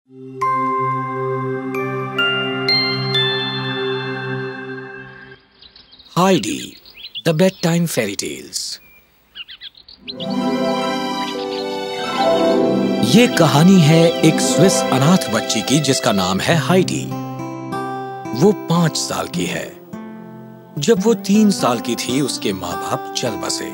Heidi the bedtime fairy tales. ये कहानी है एक स्विस अनाथ बच्ची की जिसका नाम है हाइडी। वो 5 साल की है। जब वो 3 साल की थी उसके माँ बाप चल बसे।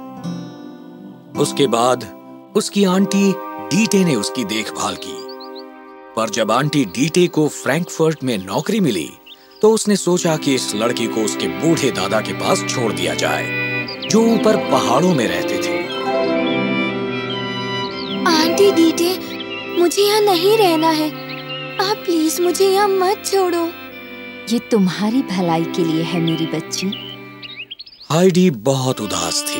उसके बाद उसकी आंटी डीटे ने उसकी देखभाल की। पर जब आंटी डीटे को फ्रैंकफर्ट में नौकरी मिली तो उसने सोचा कि इस लड़की को उसके बूढ़े दादा के पास छोड़ दिया जाए, जो ऊपर पहाड़ों में रहते थे। आंटी डीटे, मुझे यहाँ नहीं रहना है। आप प्लीज मुझे यहाँ मत छोड़ो। ये तुम्हारी भलाई के लिए है मेरी बच्ची। हाइडी बहुत उदास थी।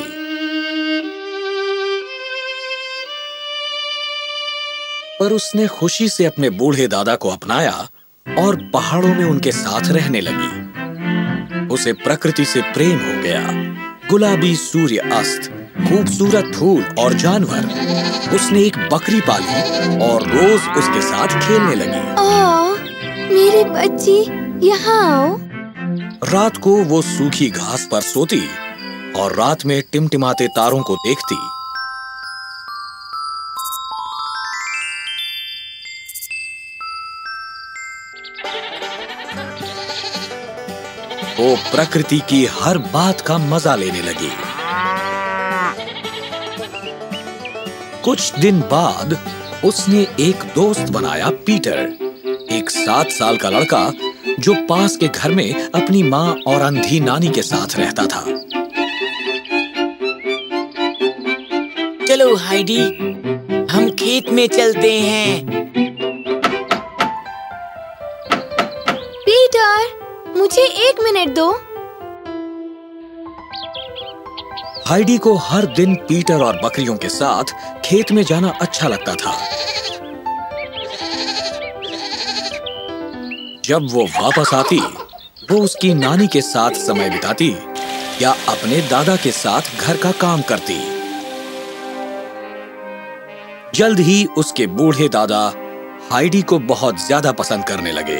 पर उसने खुशी से अपने बूढ़े दादा को अपनाया और पहाड़ों में उनके साथ रहने लगी। उसे प्रकृति से प्रेम हो गया। गुलाबी सूर्य अस्त, खूबसूरत फूल और जानवर। उसने एक बकरी पाली और रोज उसके साथ खेलने लगी। मेरी बच्ची, यहाँ आओ। रात को वो सूखी घास पर सोती और रात में टिमटिमाते तारों को देखती। वो प्रकृति की हर बात का मजा लेने लगी। कुछ दिन बाद उसने एक दोस्त बनाया, पीटर, एक 7 साल का लड़का जो पास के घर में अपनी माँ और अंधी नानी के साथ रहता था। चलो हाइडी, हम खेत में चलते हैं। पीटर, मुझे 1 मिनट दो। हाइडी को हर दिन पीटर और बकरियों के साथ खेत में जाना अच्छा लगता था। जब वो वापस आती, वो उसकी नानी के साथ समय बिताती या अपने दादा के साथ घर का काम करती। जल्द ही उसके बूढ़े दादा हाइडी को बहुत ज्यादा पसंद करने लगे।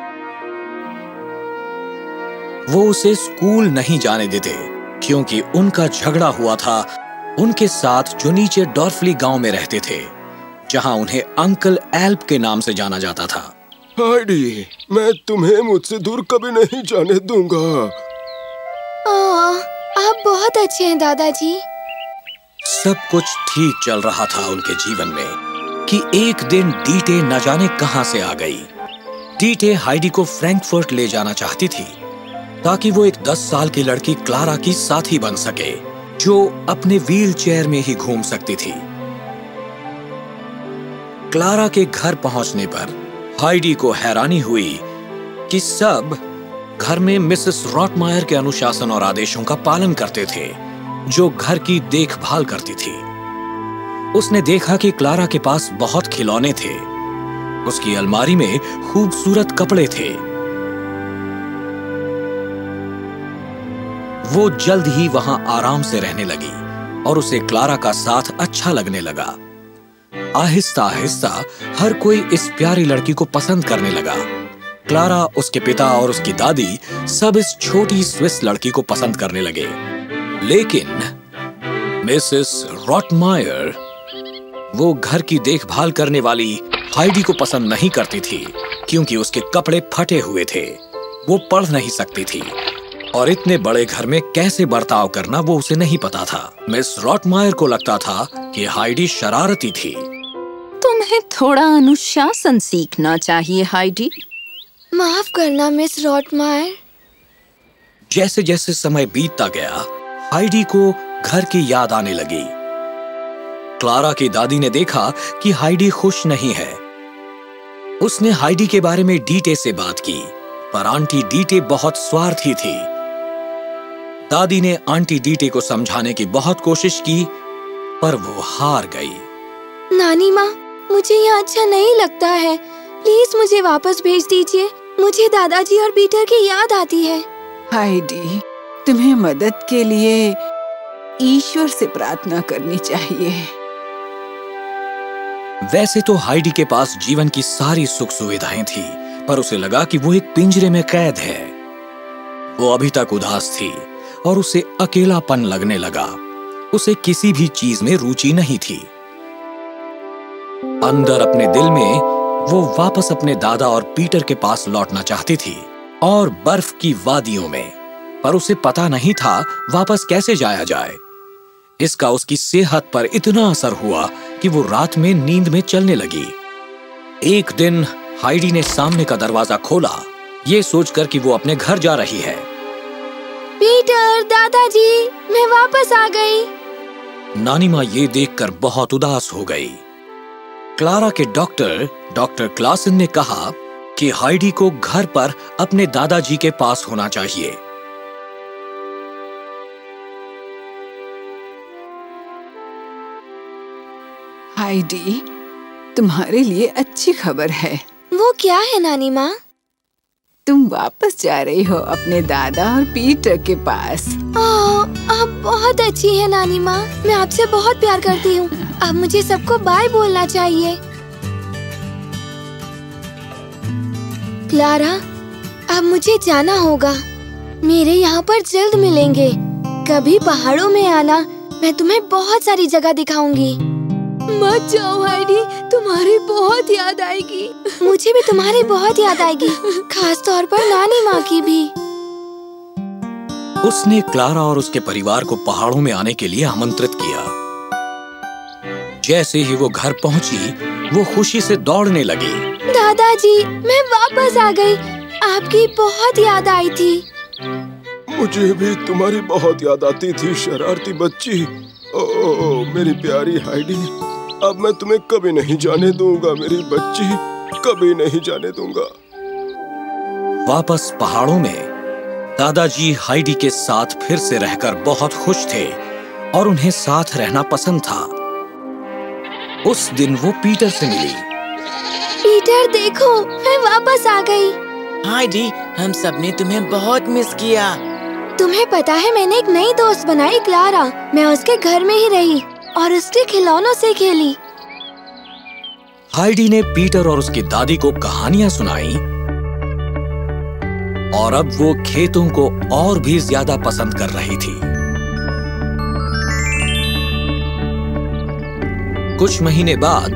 वो उसे स्कूल नहीं जाने देते क्योंकि उनका झगड़ा हुआ था उनके साथ जो नीचे डॉर्फली गांव में रहते थे, जहां उन्हें अंकल एल्प के नाम से जाना जाता था। हाइडी, मैं तुम्हें मुझसे दूर कभी नहीं जाने दूंगा। आप बहुत अच्छे हैं दादाजी। सब कुछ ठीक चल रहा था उनके जीवन में कि एक दिन डीटे न जाने कहां से आ गई। डीटे हाइडी को फ्रैंकफर्ट ले जाना चाहती थी ताकि वो एक 10 साल की लड़की क्लारा की साथी बन सके, जो अपने व्हील चेयर में ही घूम सकती थी। क्लारा के घर पहुंचने पर हाइडी को हैरानी हुई कि सब घर में मिसेस रॉटमायर के अनुशासन और आदेशों का पालन करते थे, जो घर की देखभाल करती थी। उसने देखा कि क्लारा के पास बहुत खिलौने थे। उसकी अलमारी में खूबसूरत कपड़े थे। वो जल्द ही वहां आराम से रहने लगी और उसे क्लारा का साथ अच्छा लगने लगा। आहिस्ता आहिस्ता हर कोई इस प्यारी लड़की को पसंद करने लगा। क्लारा, उसके पिता और उसकी दादी सब इस छोटी स्विस लड़की को पसंद करने लगे। लेकिन मिसेस रॉटमायर, वो घर की देखभाल करने वाली हाइडी को पसंद नहीं करती थी क्योंकि उसके कपड़े फटे हुए थे। वो पढ़ नहीं सकती थी और इतने बड़े घर में कैसे बर्ताव करना वो उसे नहीं पता था। मिस रॉटमायर को लगता था कि हाइडी शरारती थी। तुम्हें थोड़ा अनुशासन सीखना चाहिए हाइडी। माफ करना मिस रॉटमायर। जैसे जैसे समय बीतता गया, हाइडी को घर की याद आने लगी। क्लारा की दादी ने देखा कि हाइडी खुश नहीं है। उसने हाइडी के बारे में डीटे से बात की, पर आंटी डीटे बहुत स्वार्थी थी। दादी ने आंटी डीटे को समझाने की बहुत कोशिश की, पर वो हार गई। नानी माँ, मुझे यहाँ अच्छा नहीं लगता है। प्लीज मुझे वापस भेज दीजिए। मुझे दादाजी और पीटर की याद आती है। हाइडी, तुम्हें मदद के लिए ईश्वर से प्रार्थना करनी चाहिए। वैसे तो हाइडी के पास जीवन की सारी सुख सुविधाएं थी, पर उसे लगा कि वो एक पिंजरे में कैद है। वो अभी तक उदास थी और उसे अकेलापन लगने लगा। उसे किसी भी चीज में रुचि नहीं थी। अंदर अपने दिल में वो वापस अपने दादा और पीटर के पास लौटना चाहती थी, और बर्फ की वादियों में, पर उसे पता नहीं था वापस कैसे जाया जाए। इसका उसकी सेहत पर इतना असर हुआ कि वो रात में नींद में चलने लगी। एक दिन हाइडी ने सामने का दरवाजा खोला, ये सोचकर कि वो अपने घर जा रही है। पीटर, दादाजी, मैं वापस आ गई। नानी माँ ये देखकर बहुत उदास हो गई। क्लारा के डॉक्टर क्लासन ने कहा कि हाइडी को घर पर अपने दादाजी के पास होना चाहिए। हाइडी, तुम्हारे लिए अच्छी खबर है। वो क्या है नानी माँ? तुम वापस जा रही हो अपने दादा और पीटर के पास। आप बहुत अच्छी है नानी माँ। मैं आपसे बहुत प्यार करती हूँ। अब मुझे सबको बाय बोलना चाहिए। क्लारा, अब मुझे जाना होगा। मेरे यहाँ पर जल्द मिलेंगे। कभी पहाड़ों में आना, मैं तुम्हें बहुत सारी जगह दिखाऊंगी। मत जाओ हाइडी, तुम्हारी बहुत याद आएगी। मुझे भी तुम्हारी बहुत याद आएगी, खास तौर पर नानी माँ की भी। उसने क्लारा और उसके परिवार को पहाड़ों में आने के लिए आमंत्रित किया। जैसे ही वो घर पहुंची, वो खुशी से दौड़ने लगी। दादाजी, मैं वापस आ गई। आपकी बहुत याद आई थी। मुझे भी तुम्हारी बहुत याद आती थी, शरारती बच्ची। ओह मेरी प्यारी हाइडी, अब मैं तुम्हें कभी नहीं जाने दूंगा मेरी बच्ची, कभी नहीं जाने दूंगा। वापस पहाड़ों में दादाजी हाइडी के साथ फिर से रहकर बहुत खुश थे और उन्हें साथ रहना पसंद था। उस दिन वो पीटर से मिली। पीटर, देखो, मैं वापस आ गई। हाइडी, हम सबने तुम्हें बहुत मिस किया। तुम्हें पता है, मैंने एक नई दोस्त बनाई, क्लारा। मैं उसके घर में ही रही और उसके खिलौनों से खेली। हाइडी ने पीटर और उसकी दादी को कहानियां सुनाई और अब वो खेतों को और भी ज्यादा पसंद कर रही थी। कुछ महीने बाद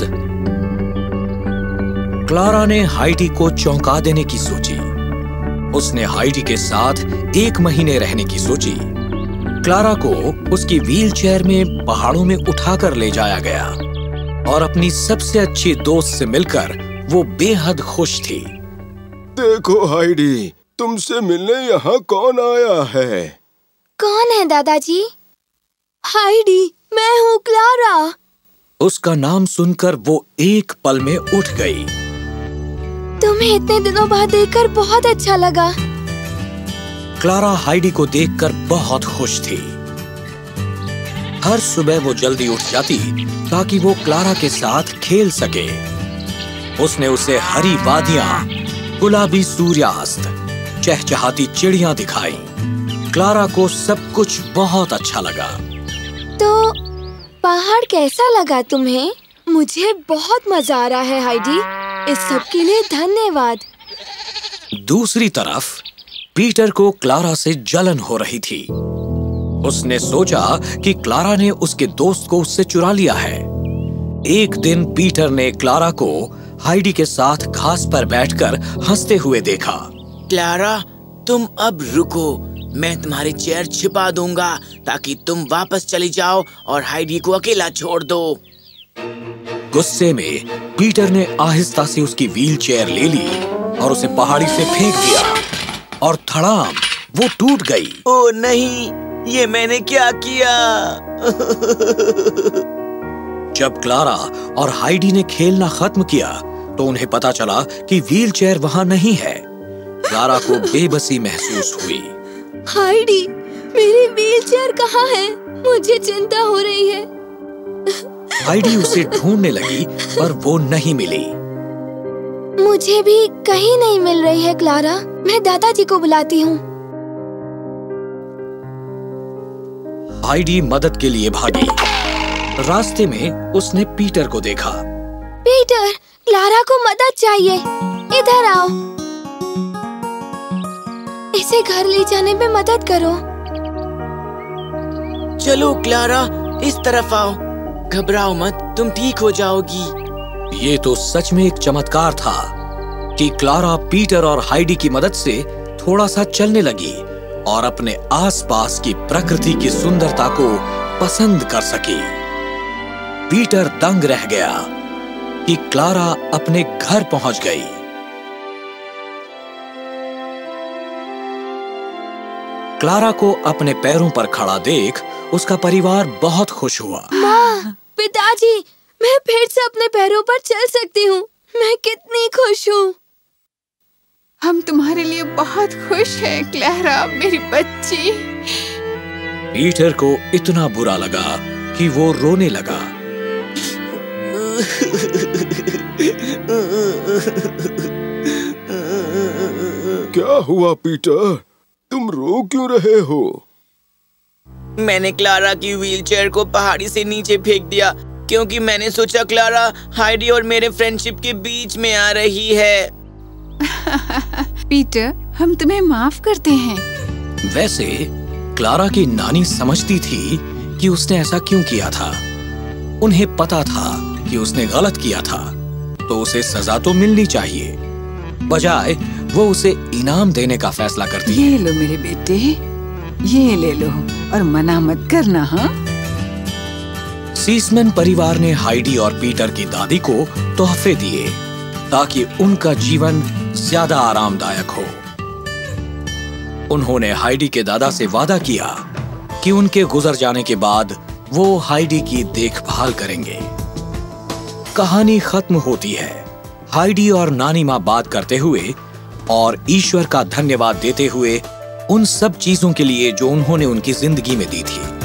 क्लारा ने हाइडी को चौंका देने की सोची। उसने हाइडी के साथ 1 महीने रहने की सोची। क्लारा को उसकी व्हीलचेयर में पहाड़ों में उठाकर ले जाया गया और अपनी सबसे अच्छी दोस्त से मिलकर वो बेहद खुश थी। देखो हाइडी, तुमसे मिलने यहाँ कौन आया है? कौन है दादाजी? हाइडी, मैं हूँ क्लारा। उसका नाम सुनकर वो एक पल में उठ गई। तुम्हें इतने दिनों बाद देखकर बहुत अच्छा लगा। क्लारा हाइडी को देखकर बहुत खुश थी। हर सुबह वो जल्दी उठ जाती ताकि वो क्लारा के साथ खेल सके। उसने उसे हरी वादियां, गुलाबी सूर्यास्त, चहचहाती चिड़ियां दिखाई। क्लारा को सब कुछ बहुत अच्छा लगा। तो पहाड़ कैसा लगा तुम्हें? मुझे बहुत मजा आ रहा है हाइडी। इस सब के लिए धन्यवाद। दूसरी तरफ पीटर को क्लारा से जलन हो रही थी। उसने सोचा कि क्लारा ने उसके दोस्त को उससे चुरा लिया है। एक दिन पीटर ने क्लारा को हाइडी के साथ घास पर बैठकर हंसते हुए देखा। क्लारा, तुम अब रुको। मैं तुम्हारी चेयर छिपा दूंगा ताकि तुम वापस चली जाओ और हाइडी को अकेला छोड़ दो। गुस्से में पीटर ने आहिस्ता से उसकी व्हीलचेयर ले ली और उसे पहाड़ी से फेंक दिया और धड़ाम वो टूट गई। ओह नहीं, ये मैंने क्या किया? जब क्लारा और हाइडी ने खेलना खत्म किया तो उन्हें पता चला कि व्हीलचेयर वहां नहीं है। क्लारा को बेबसी महसूस हुई। हाइडी, मेरी व्हीलचेयर कहाँ है? मुझे चिंता हो रही है। हाइडी उसे ढूंढने लगी पर वो नहीं मिली। मुझे भी कहीं नहीं मिल रही है क्लारा। मैं दादाजी को बुलाती हूँ। हाइडी मदद के लिए भागी। रास्ते में उसने पीटर को देखा। पीटर, क्लारा को मदद चाहिए। इधर आओ, इसे घर ले जाने में मदद करो। चलो क्लारा, इस तरफ आओ। घबराओ मत, तुम ठीक हो जाओगी। ये तो सच में एक चमत्कार था कि क्लारा पीटर और हाइडी की मदद से थोड़ा सा चलने लगी और अपने आसपास की प्रकृति की सुंदरता को पसंद कर सकी। पीटर दंग रह गया कि क्लारा अपने घर पहुंच गई। क्लारा को अपने पैरों पर खड़ा देख उसका परिवार बहुत खुश हुआ। माँ, पिताजी, मैं फिर से अपने पैरों पर चल सकती हूँ। मैं कितनी खुश हूँ। हम तुम्हारे लिए बहुत खुश हैं, क्लारा, मेरी बच्ची। पीटर को इतना बुरा लगा कि वो रोने लगा। क्या हुआ पीटर? तुम रो क्यों रहे हो? मैंने क्लारा की व्हीलचेयर को पहाड़ी से नीचे फेंक दिया क्योंकि मैंने सोचा क्लारा हाइडी और मेरे फ्रेंडशिप के बीच में आ रही है। पीटर, हम तुम्हें माफ करते हैं। वैसे क्लारा की नानी समझती थी कि उसने ऐसा क्यों किया था। उन्हें पता था कि उसने गलत किया था, तो उसे सजा तो मिलनी चाहिए। बजाय वो उसे इनाम देने का फैसला करती है। ये लो मेरे बेटे, ये ले लो और मना मत करना। हाँ, सीसमैन परिवार ने हाइडी और पीटर की दादी को तोहफे दिए ताकि उनका जीवन ज्यादा आरामदायक हो। उन्होंने हाइडी के दादा से वादा किया कि उनके गुजर जाने के बाद वो हाइडी की देखभाल करेंगे। कहानी खत्म होती है हाइडी और नानी माँ बात करते हुए और ईश्वर का धन्यवाद देते हुए उन सब चीजों के लिए जो उन्होंने उनकी जिंदगी में दी थी।